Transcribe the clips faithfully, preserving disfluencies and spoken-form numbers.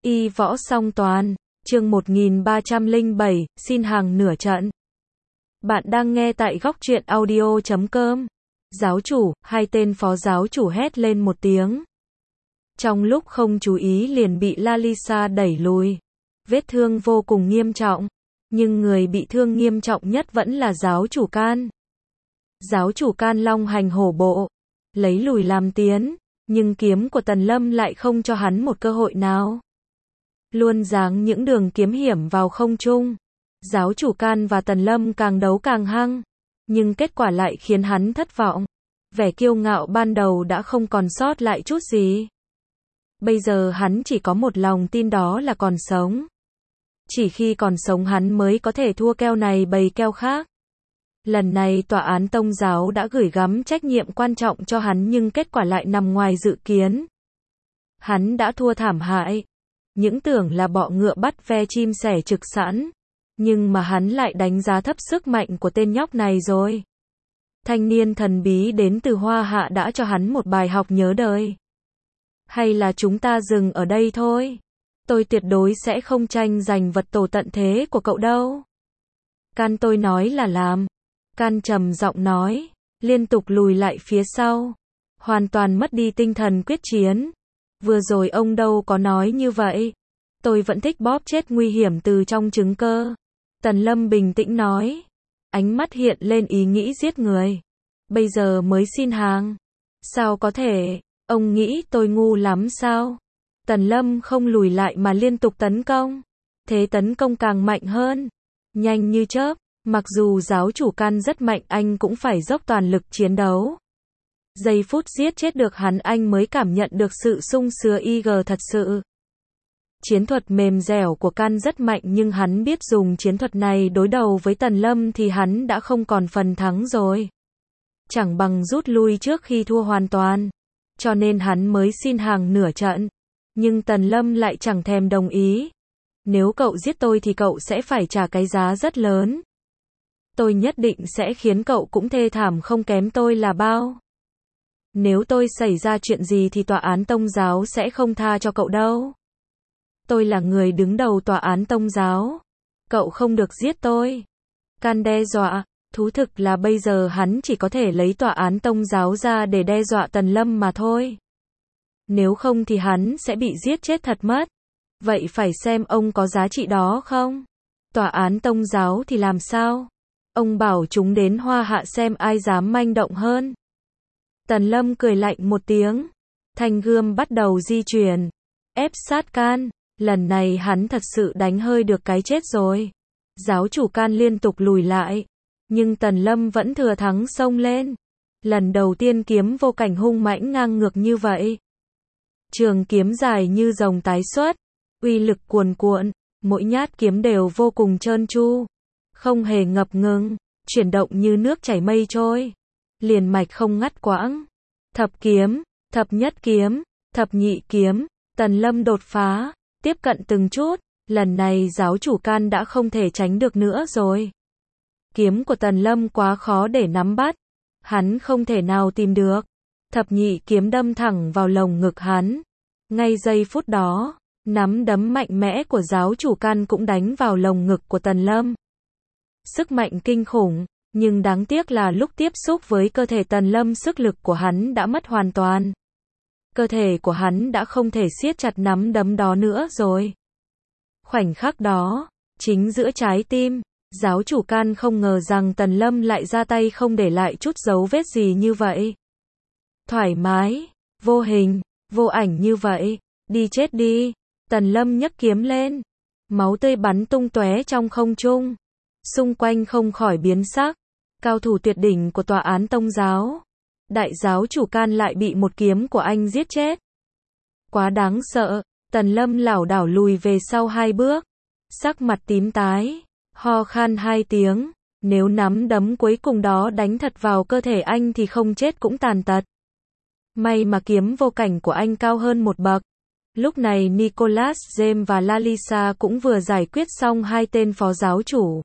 Y võ song toàn, chương một nghìn ba trăm lẻ bảy, xin hàng nửa trận. Bạn đang nghe tại góc truyện audio chấm com. Giáo chủ, hai tên phó giáo chủ hét lên một tiếng. Trong lúc không chú ý liền bị Lalisa đẩy lùi. Vết thương vô cùng nghiêm trọng, nhưng người bị thương nghiêm trọng nhất vẫn là giáo chủ Can. Giáo chủ Can long hành hổ bộ, lấy lùi làm tiến, nhưng kiếm của Tần Lâm lại không cho hắn một cơ hội nào. Luôn giáng những đường kiếm hiểm vào không trung. Giáo chủ Can và Tần Lâm càng đấu càng hăng, nhưng kết quả lại khiến hắn thất vọng. Vẻ kiêu ngạo ban đầu đã không còn sót lại chút gì. Bây giờ hắn chỉ có một lòng tin, đó là còn sống. Chỉ khi còn sống hắn mới có thể thua keo này bầy keo khác. Lần này tòa án Tông giáo đã gửi gắm trách nhiệm quan trọng cho hắn, nhưng kết quả lại nằm ngoài dự kiến. Hắn đã thua thảm hại. Những tưởng là bọ ngựa bắt ve chim sẻ trực sẵn, nhưng mà hắn lại đánh giá thấp sức mạnh của tên nhóc này rồi. Thanh niên thần bí đến từ Hoa Hạ đã cho hắn một bài học nhớ đời. Hay là chúng ta dừng ở đây thôi? Tôi tuyệt đối sẽ không tranh giành vật tổ tận thế của cậu đâu. Can tôi nói là làm. Can trầm giọng nói, liên tục lùi lại phía sau, hoàn toàn mất đi tinh thần quyết chiến. Vừa rồi ông đâu có nói như vậy. Tôi vẫn thích bóp chết nguy hiểm từ trong trứng cơ. Tần Lâm bình tĩnh nói. Ánh mắt hiện lên ý nghĩ giết người. Bây giờ mới xin hàng. Sao có thể? Ông nghĩ tôi ngu lắm sao? Tần Lâm không lùi lại mà liên tục tấn công. Thế tấn công càng mạnh hơn. Nhanh như chớp. Mặc dù giáo chủ Can rất mạnh, anh cũng phải dốc toàn lực chiến đấu. Giây phút giết chết được hắn, anh mới cảm nhận được sự sung sướng i giê thật sự. Chiến thuật mềm dẻo của Can rất mạnh, nhưng hắn biết dùng chiến thuật này đối đầu với Tần Lâm thì hắn đã không còn phần thắng rồi. Chẳng bằng rút lui trước khi thua hoàn toàn. Cho nên hắn mới xin hàng nửa trận. Nhưng Tần Lâm lại chẳng thèm đồng ý. Nếu cậu giết tôi thì cậu sẽ phải trả cái giá rất lớn. Tôi nhất định sẽ khiến cậu cũng thê thảm không kém tôi là bao. Nếu tôi xảy ra chuyện gì thì tòa án Tông giáo sẽ không tha cho cậu đâu. Tôi là người đứng đầu tòa án Tông giáo. Cậu không được giết tôi. Can đe dọa. Thú thực là bây giờ hắn chỉ có thể lấy tòa án Tông giáo ra để đe dọa Tần Lâm mà thôi. Nếu không thì hắn sẽ bị giết chết thật mất. Vậy phải xem ông có giá trị đó không? Tòa án Tông giáo thì làm sao? Ông bảo chúng đến Hoa Hạ xem ai dám manh động hơn. Tần Lâm cười lạnh một tiếng. Thanh gươm bắt đầu di chuyển. Ép sát Can. Lần này hắn thật sự đánh hơi được cái chết rồi. Giáo chủ Can liên tục lùi lại. Nhưng Tần Lâm vẫn thừa thắng xông lên. Lần đầu tiên kiếm vô cảnh hung mãnh ngang ngược như vậy. Trường kiếm dài như rồng tái xuất. Uy lực cuồn cuộn. Mỗi nhát kiếm đều vô cùng trơn tru. Không hề ngập ngừng. Chuyển động như nước chảy mây trôi. Liền mạch không ngắt quãng. Thập kiếm, thập nhất kiếm, thập nhị kiếm. Tần Lâm đột phá. Tiếp cận từng chút. Lần này giáo chủ Can đã không thể tránh được nữa rồi. Kiếm của Tần Lâm quá khó để nắm bắt. Hắn không thể nào tìm được. Thập nhị kiếm đâm thẳng vào lồng ngực hắn. Ngay giây phút đó, nắm đấm mạnh mẽ của giáo chủ Can cũng đánh vào lồng ngực của Tần Lâm. Sức mạnh kinh khủng, nhưng đáng tiếc là lúc tiếp xúc với cơ thể Tần Lâm, sức lực của hắn đã mất hoàn toàn. Cơ thể của hắn đã không thể siết chặt nắm đấm đó nữa rồi. Khoảnh khắc đó, chính giữa trái tim, giáo chủ Can không ngờ rằng Tần Lâm lại ra tay không để lại chút dấu vết gì như vậy. Thoải mái, vô hình, vô ảnh như vậy, đi chết đi. Tần Lâm nhấc kiếm lên, máu tươi bắn tung tóe trong không trung. Xung quanh không khỏi biến sắc. Cao thủ tuyệt đỉnh của tòa án Tông giáo. Đại giáo chủ Can lại bị một kiếm của anh giết chết. Quá đáng sợ. Tần Lâm lảo đảo lùi về sau hai bước. Sắc mặt tím tái. Ho khan hai tiếng. Nếu nắm đấm cuối cùng đó đánh thật vào cơ thể anh thì không chết cũng tàn tật. May mà kiếm vô cảnh của anh cao hơn một bậc. Lúc này Nicholas James và Lalisa cũng vừa giải quyết xong hai tên phó giáo chủ.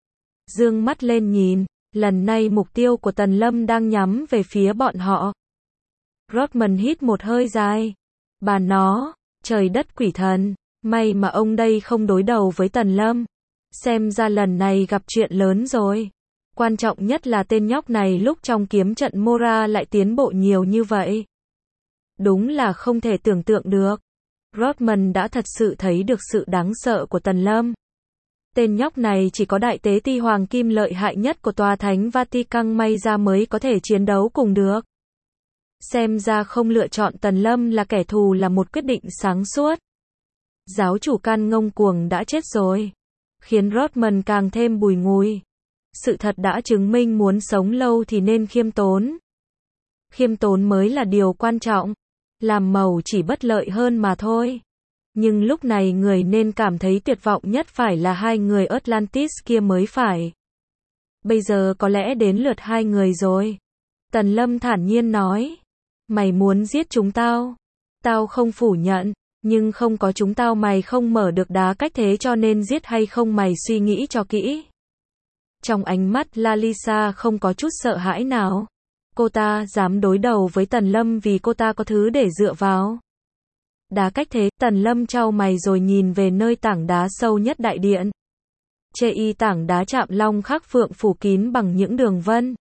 Dương mắt lên nhìn, lần này mục tiêu của Tần Lâm đang nhắm về phía bọn họ. Rodman hít một hơi dài. Bà nó, trời đất quỷ thần, May mà ông đây không đối đầu với Tần Lâm. Xem ra lần này gặp chuyện lớn rồi. Quan trọng nhất là tên nhóc này lúc trong kiếm trận Mora lại tiến bộ nhiều như vậy. Đúng là không thể tưởng tượng được. Rodman đã thật sự thấy được sự đáng sợ của Tần Lâm. Tên nhóc này chỉ có đại tế ti hoàng kim lợi hại nhất của tòa thánh Vatican may ra mới có thể chiến đấu cùng được. Xem ra không lựa chọn Tần Lâm là kẻ thù là một quyết định sáng suốt. Giáo chủ Can ngông cuồng đã chết rồi. Khiến Rodman càng thêm bùi ngùi. Sự thật đã chứng minh muốn sống lâu thì nên khiêm tốn. Khiêm tốn mới là điều quan trọng. Làm màu chỉ bất lợi hơn mà thôi. Nhưng lúc này người nên cảm thấy tuyệt vọng nhất phải là hai người Atlantis kia mới phải. Bây giờ có lẽ đến lượt hai người rồi. Tần Lâm thản nhiên nói. Mày muốn giết chúng tao? Tao không phủ nhận. Nhưng không có chúng tao mày không mở được đá cách thế cho nên giết hay không mày suy nghĩ cho kỹ. Trong ánh mắt Lalisa không có chút sợ hãi nào. Cô ta dám đối đầu với Tần Lâm vì cô ta có thứ để dựa vào. Đá cách thế, Tần Lâm chau mày rồi nhìn về nơi tảng đá sâu nhất đại điện. Chê y tảng đá chạm long khắc phượng phủ kín bằng những đường vân.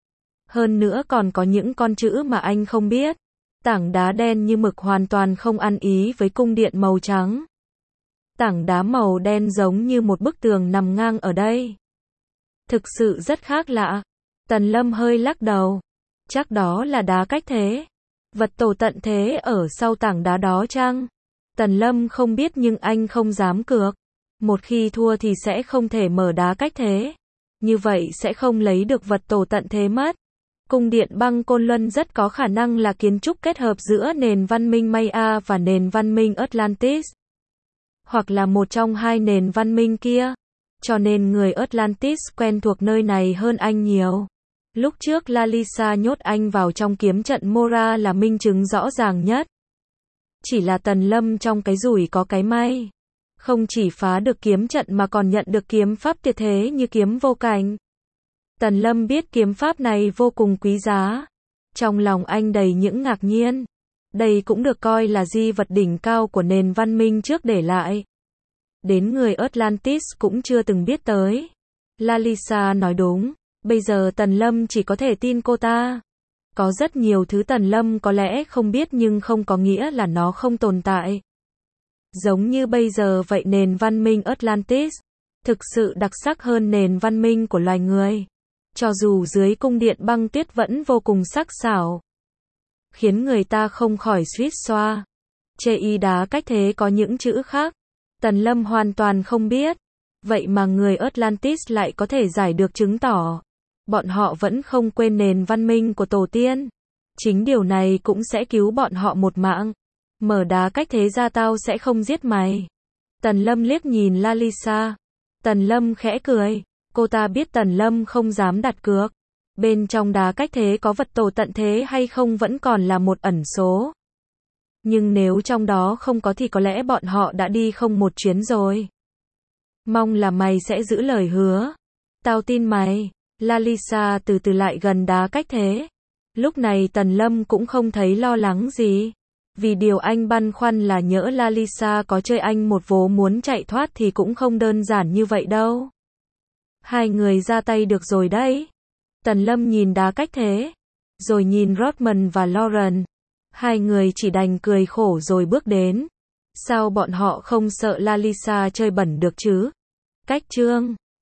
Hơn nữa còn có những con chữ mà anh không biết. Tảng đá đen như mực hoàn toàn không ăn ý với cung điện màu trắng. Tảng đá màu đen giống như một bức tường nằm ngang ở đây. Thực sự rất khác lạ. Tần Lâm hơi lắc đầu. Chắc đó là đá cách thế. Vật tổ tận thế ở sau tảng đá đó chăng? Tần Lâm không biết nhưng anh không dám cược. Một khi thua thì sẽ không thể mở đá cách thế. Như vậy sẽ không lấy được vật tổ tận thế mất. Cung điện băng Côn Luân rất có khả năng là kiến trúc kết hợp giữa nền văn minh Maya và nền văn minh Atlantis. Hoặc là một trong hai nền văn minh kia. Cho nên người Atlantis quen thuộc nơi này hơn anh nhiều. Lúc trước Lalisa nhốt anh vào trong kiếm trận Mora là minh chứng rõ ràng nhất. Chỉ là Tần Lâm trong cái rủi có cái may. Không chỉ phá được kiếm trận mà còn nhận được kiếm pháp tuyệt thế như kiếm vô cảnh. Tần Lâm biết kiếm pháp này vô cùng quý giá. Trong lòng anh đầy những ngạc nhiên. Đây cũng được coi là di vật đỉnh cao của nền văn minh trước để lại. Đến người Atlantis cũng chưa từng biết tới. Lalisa nói đúng. Bây giờ Tần Lâm chỉ có thể tin cô ta. Có rất nhiều thứ Tần Lâm có lẽ không biết nhưng không có nghĩa là nó không tồn tại. Giống như bây giờ vậy nền văn minh Atlantis thực sự đặc sắc hơn nền văn minh của loài người. Cho dù dưới cung điện băng tuyết vẫn vô cùng sắc sảo. Khiến người ta không khỏi suýt xoa. Chê y đá cách thế có những chữ khác. Tần Lâm hoàn toàn không biết. Vậy mà người Atlantis lại có thể giải được chứng tỏ. Bọn họ vẫn không quên nền văn minh của tổ tiên. Chính điều này cũng sẽ cứu bọn họ một mạng. Mở đá cách thế ra tao sẽ không giết mày. Tần Lâm liếc nhìn Lalisa. Tần Lâm khẽ cười. Cô ta biết Tần Lâm không dám đặt cược. Bên trong đá cách thế có vật tổ tận thế hay không vẫn còn là một ẩn số. Nhưng nếu trong đó không có thì có lẽ bọn họ đã đi không một chuyến rồi. Mong là mày sẽ giữ lời hứa. Tao tin mày. Lalisa từ từ lại gần đá cách thế. Lúc này Tần Lâm cũng không thấy lo lắng gì. Vì điều anh băn khoăn là nhỡ Lalisa có chơi anh một vố muốn chạy thoát thì cũng không đơn giản như vậy đâu. Hai người ra tay được rồi đấy. Tần Lâm nhìn đá cách thế. Rồi nhìn Rodman và Lauren. Hai người chỉ đành cười khổ rồi bước đến. Sao bọn họ không sợ Lalisa chơi bẩn được chứ? Cách chương